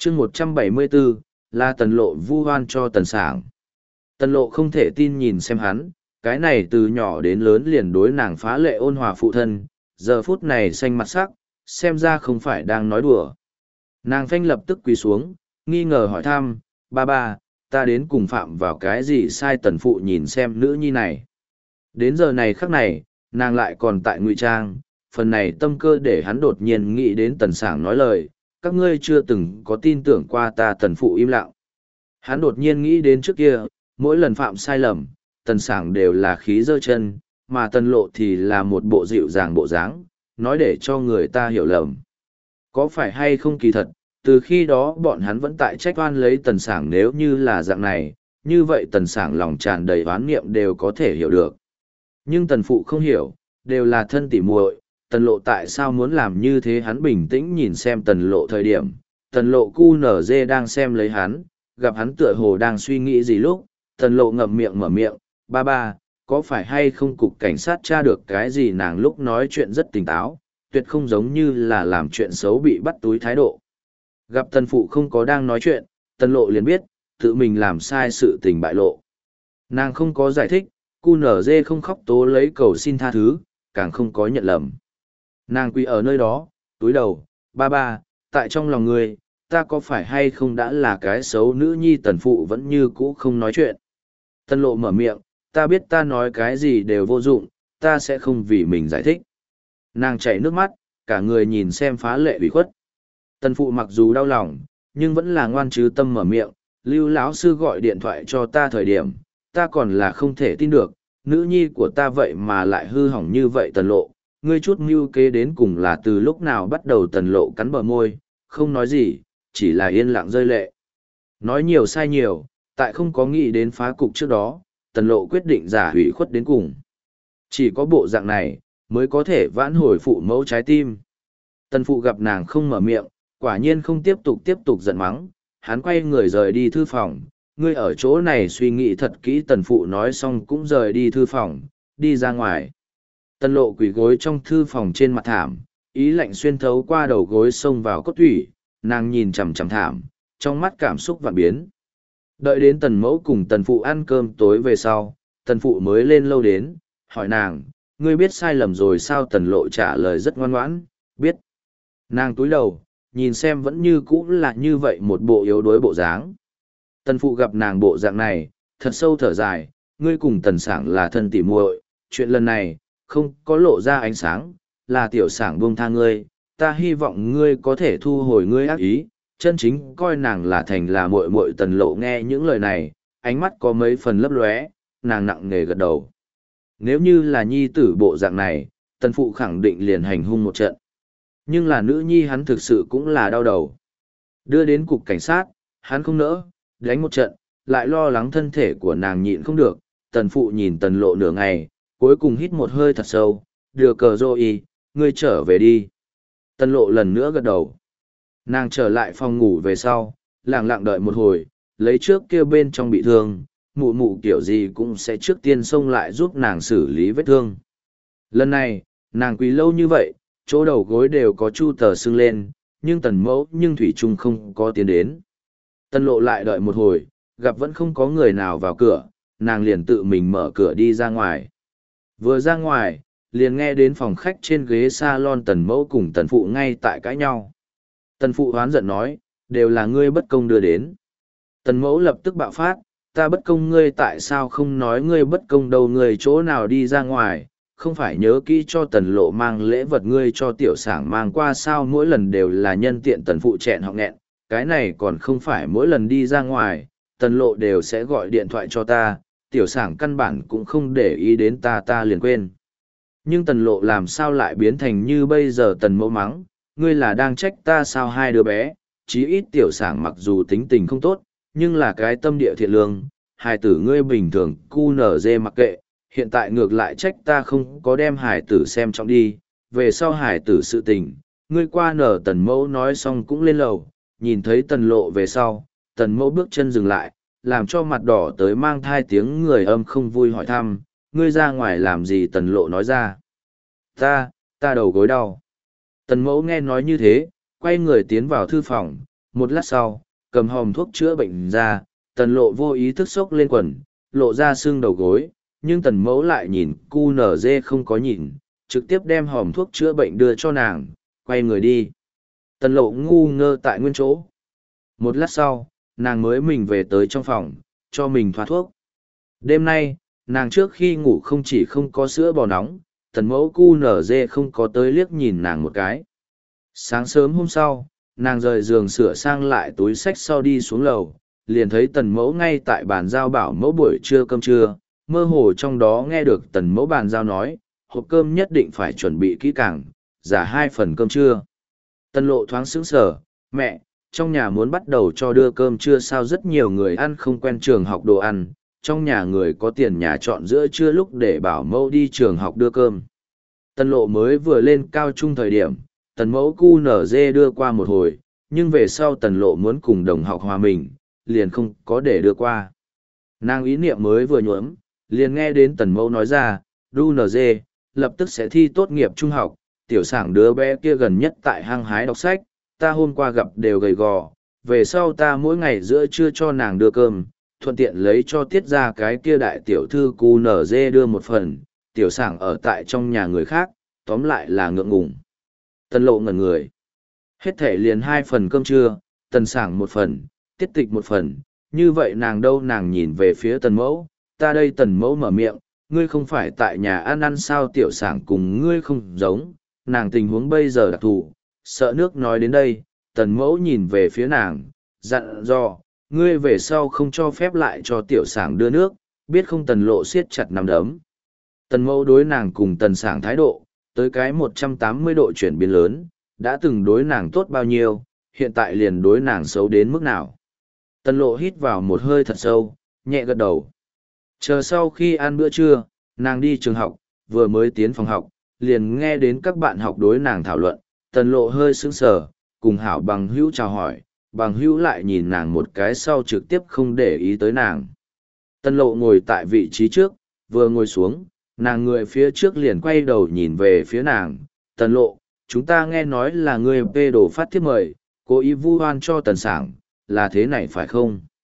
chương 174, là Tần Lộ vu oan cho Tần Sảng. Tần Lộ không thể tin nhìn xem hắn, cái này từ nhỏ đến lớn liền đối nàng phá lệ ôn hòa phụ thân, giờ phút này xanh mặt sắc, xem ra không phải đang nói đùa. Nàng phanh lập tức quỳ xuống, nghi ngờ hỏi thăm, ba, ta đến cùng phạm vào cái gì sai? Tần phụ nhìn xem nữ nhi này. Đến giờ này khắc này, nàng lại còn tại ngụy trang, phần này tâm cơ để hắn đột nhiên nghĩ đến Tần Sảng nói lời, các ngươi chưa từng có tin tưởng qua ta. Tần phụ im lặng. Hắn đột nhiên nghĩ đến trước kia, mỗi lần phạm sai lầm, Tần Sảng đều là khí giơ chân, mà Tần Lộ thì là một bộ dịu dàng bộ dáng, nói để cho người ta hiểu lầm. Có phải hay không kỳ thật, từ khi đó bọn hắn vẫn tại trách oan lấy Tần Sảng, nếu như là dạng này, như vậy Tần Sảng lòng tràn đầy oán niệm đều có thể hiểu được. Nhưng Tần phụ không hiểu, đều là thân tỉ muội, Tần Lộ tại sao muốn làm như thế? Hắn bình tĩnh nhìn xem Tần Lộ thời điểm, Tần Lộ cu nở dê đang xem lấy hắn, gặp hắn tựa hồ đang suy nghĩ gì lúc, Tần Lộ ngậm miệng mở miệng, ba, có phải hay không cục cảnh sát tra được cái gì? Nàng lúc nói chuyện rất tỉnh táo, tuyệt không giống như là làm chuyện xấu bị bắt túi thái độ. Gặp Tần phụ không có đang nói chuyện, Tần Lộ liền biết, tự mình làm sai sự tình bại lộ. Nàng không có giải thích, cu nở dê không khóc tố lấy cầu xin tha thứ, càng không có nhận lầm. Nàng quỳ ở nơi đó, túi đầu, ba, tại trong lòng ngươi, ta có phải hay không đã là cái xấu nữ nhi? Tần phụ vẫn như cũ không nói chuyện. Tần Lộ mở miệng, ta biết ta nói cái gì đều vô dụng, ta sẽ không vì mình giải thích. Nàng chảy nước mắt, cả người nhìn xem phá lệ ủy khuất. Tần phụ mặc dù đau lòng, nhưng vẫn là ngoan trứ tâm mở miệng, Lưu lão sư gọi điện thoại cho ta thời điểm, ta còn là không thể tin được, nữ nhi của ta vậy mà lại hư hỏng như vậy. Tần Lộ, ngươi chút mưu kế đến cùng là từ lúc nào bắt đầu? Tần Lộ cắn bờ môi, không nói gì, chỉ là yên lặng rơi lệ. Nói nhiều sai nhiều, tại không có nghĩ đến phá cục trước đó, Tần Lộ quyết định giả hủy khuất đến cùng. Chỉ có bộ dạng này, mới có thể vãn hồi phụ mẫu trái tim. Tần phụ gặp nàng không mở miệng, quả nhiên không tiếp tục giận mắng, hắn quay người rời đi thư phòng, ngươi ở chỗ này suy nghĩ thật kỹ. Tần phụ nói xong cũng rời đi thư phòng, đi ra ngoài. Tần Lộ quỳ gối trong thư phòng trên mặt thảm, ý lạnh xuyên thấu qua đầu gối xông vào cốt thủy, nàng nhìn chằm chằm thảm, trong mắt cảm xúc vạn biến. Đợi đến Tần mẫu cùng Tần phụ ăn cơm tối về sau, Tần phụ mới lên lâu đến, hỏi nàng, ngươi biết sai lầm rồi sao? Tần Lộ trả lời rất ngoan ngoãn, biết. Nàng túi đầu, nhìn xem vẫn như cũ là như vậy một bộ yếu đuối bộ dáng. Tần phụ gặp nàng bộ dạng này, thật sâu thở dài, ngươi cùng Tần Sảng là thân tỉ muội, chuyện lần này, không có lộ ra ánh sáng, là tiểu Sảng buông tha ngươi, ta hy vọng ngươi có thể thu hồi ngươi ác ý, chân chính coi nàng là thành là muội muội. Tần Lộ nghe những lời này, ánh mắt có mấy phần lấp lóe, nàng nặng nề gật đầu. Nếu như là nhi tử bộ dạng này, Tần phụ khẳng định liền hành hung một trận. Nhưng là nữ nhi hắn thực sự cũng là đau đầu. Đưa đến cục cảnh sát, hắn không nỡ, đánh một trận, lại lo lắng thân thể của nàng nhịn không được. Tần phụ nhìn Tần Lộ nửa ngày, cuối cùng hít một hơi thật sâu, đưa cờ rô y, ngươi trở về đi. Tần Lộ lần nữa gật đầu. Nàng trở lại phòng ngủ về sau, lặng lặng đợi một hồi, lấy trước kia bên trong bị thương, mụ mụ kiểu gì cũng sẽ trước tiên xông lại giúp nàng xử lý vết thương. Lần này, nàng quỳ lâu như vậy, chỗ đầu gối đều có chu tờ sưng lên, nhưng Tần mẫu nhưng thủy chung không có tiến đến. Tần Lộ lại đợi một hồi, gặp vẫn không có người nào vào cửa, nàng liền tự mình mở cửa đi ra ngoài. Vừa ra ngoài, liền nghe đến phòng khách trên ghế salon Tần mẫu cùng Tần phụ ngay tại cãi nhau. Tần phụ hoán giận nói, đều là ngươi bất công đưa đến. Tần mẫu lập tức bạo phát, ta bất công ngươi tại sao không nói ngươi bất công đâu? Ngươi chỗ nào đi ra ngoài, không phải nhớ kỹ cho Tần Lộ mang lễ vật ngươi cho tiểu Sảng mang qua sao? Mỗi lần đều là nhân tiện. Tần phụ chẹn họng nghẹn, cái này còn không phải mỗi lần đi ra ngoài, Tần Lộ đều sẽ gọi điện thoại cho ta, tiểu Sảng căn bản cũng không để ý đến ta liền quên. Nhưng Tần Lộ làm sao lại biến thành như bây giờ? Tần mẫu mắng, ngươi là đang trách ta sao? Hai đứa bé, chí ít tiểu Sảng mặc dù tính tình không tốt, nhưng là cái tâm địa thiện lương, hài tử ngươi bình thường cu nở dê mặc kệ, hiện tại ngược lại trách ta không có đem hài tử xem trọng đi, về sau hài tử sự tình, ngươi qua nở. Tần mẫu nói xong cũng lên lầu, nhìn thấy Tần Lộ về sau, Tần mẫu bước chân dừng lại, làm cho mặt đỏ tới mang thai tiếng người âm không vui hỏi thăm, ngươi ra ngoài làm gì? Tần Lộ nói ra, ta đầu gối đau. Tần mẫu nghe nói như thế, quay người tiến vào thư phòng, Một lát sau, cầm hòm thuốc chữa bệnh ra, tần lộ vô ý thức xốc lên quần, lộ ra xương đầu gối, nhưng tần mẫu lại nhìn cu nở dê không có nhìn, trực tiếp đem hòm thuốc chữa bệnh đưa cho nàng, quay người đi. Tần lộ ngu ngơ tại nguyên chỗ. Một lát sau, nàng mới mình về tới trong phòng, cho mình thoa thuốc. Đêm nay, nàng trước khi ngủ không chỉ không có sữa bò nóng, tần mẫu cu nở dê không có tới liếc nhìn nàng một cái. Sáng sớm hôm sau, nàng rời giường sửa sang lại túi xách sau đi xuống lầu, liền thấy tần mẫu ngay tại bàn giao bảo mẫu buổi trưa cơm trưa, mơ hồ trong đó nghe được tần mẫu bàn giao nói, hộp cơm nhất định phải chuẩn bị kỹ càng, giả 2 phần cơm trưa. Tần lộ thoáng sững sờ, mẹ, trong nhà muốn bắt đầu cho đưa cơm trưa sao rất nhiều người ăn không quen trường học đồ ăn, trong nhà người có tiền nhà chọn giữa trưa lúc để bảo mẫu đi trường học đưa cơm. Tần lộ mới vừa lên cao trung thời điểm, tần mẫu cu nở dê đưa qua một hồi, nhưng về sau tần lộ muốn cùng đồng học hòa mình, liền không có để đưa qua. Nàng ý niệm mới vừa nhuốm, liền nghe đến tần mẫu nói ra, đu nở dê, lập tức sẽ thi tốt nghiệp trung học, tiểu sảng đứa bé kia gần nhất tại hăng hái đọc sách, ta hôm qua gặp đều gầy gò, về sau ta mỗi ngày giữa trưa cho nàng đưa cơm, thuận tiện lấy cho tiết ra cái kia đại tiểu thư cu nở dê đưa một phần, tiểu sảng ở tại trong nhà người khác, tóm lại là ngượng ngùng. Tần lộ ngẩn người. Hết thể liền 2 phần cơm trưa, tần sảng 1 phần, tiết tịch 1 phần, như vậy nàng đâu nàng nhìn về phía tần mẫu, ta đây tần mẫu mở miệng, ngươi không phải tại nhà ăn ăn sao tiểu sảng cùng ngươi không giống, nàng tình huống bây giờ đặc thù, sợ nước nói đến đây, tần mẫu nhìn về phía nàng, dặn dò, ngươi về sau không cho phép lại cho tiểu sảng đưa nước, biết không tần lộ siết chặt nắm đấm. Tần mẫu đối nàng cùng tần sảng thái độ, tới cái 180 độ chuyển biến lớn, đã từng đối nàng tốt bao nhiêu, hiện tại liền đối nàng xấu đến mức nào. Tần lộ hít vào một hơi thật sâu, nhẹ gật đầu. Chờ sau khi ăn bữa trưa, nàng đi trường học, vừa mới tiến phòng học, liền nghe đến các bạn học đối nàng thảo luận, tần lộ hơi sững sờ, cùng hảo bằng hữu chào hỏi, bằng hữu lại nhìn nàng một cái sau trực tiếp không để ý tới nàng. Tần lộ ngồi tại vị trí trước, vừa ngồi xuống, nàng người phía trước liền quay đầu nhìn về phía nàng, tần lộ, chúng ta nghe nói là người phê đồ phát thiếp mời, cố ý vu oan cho tần sảng, là thế này phải không?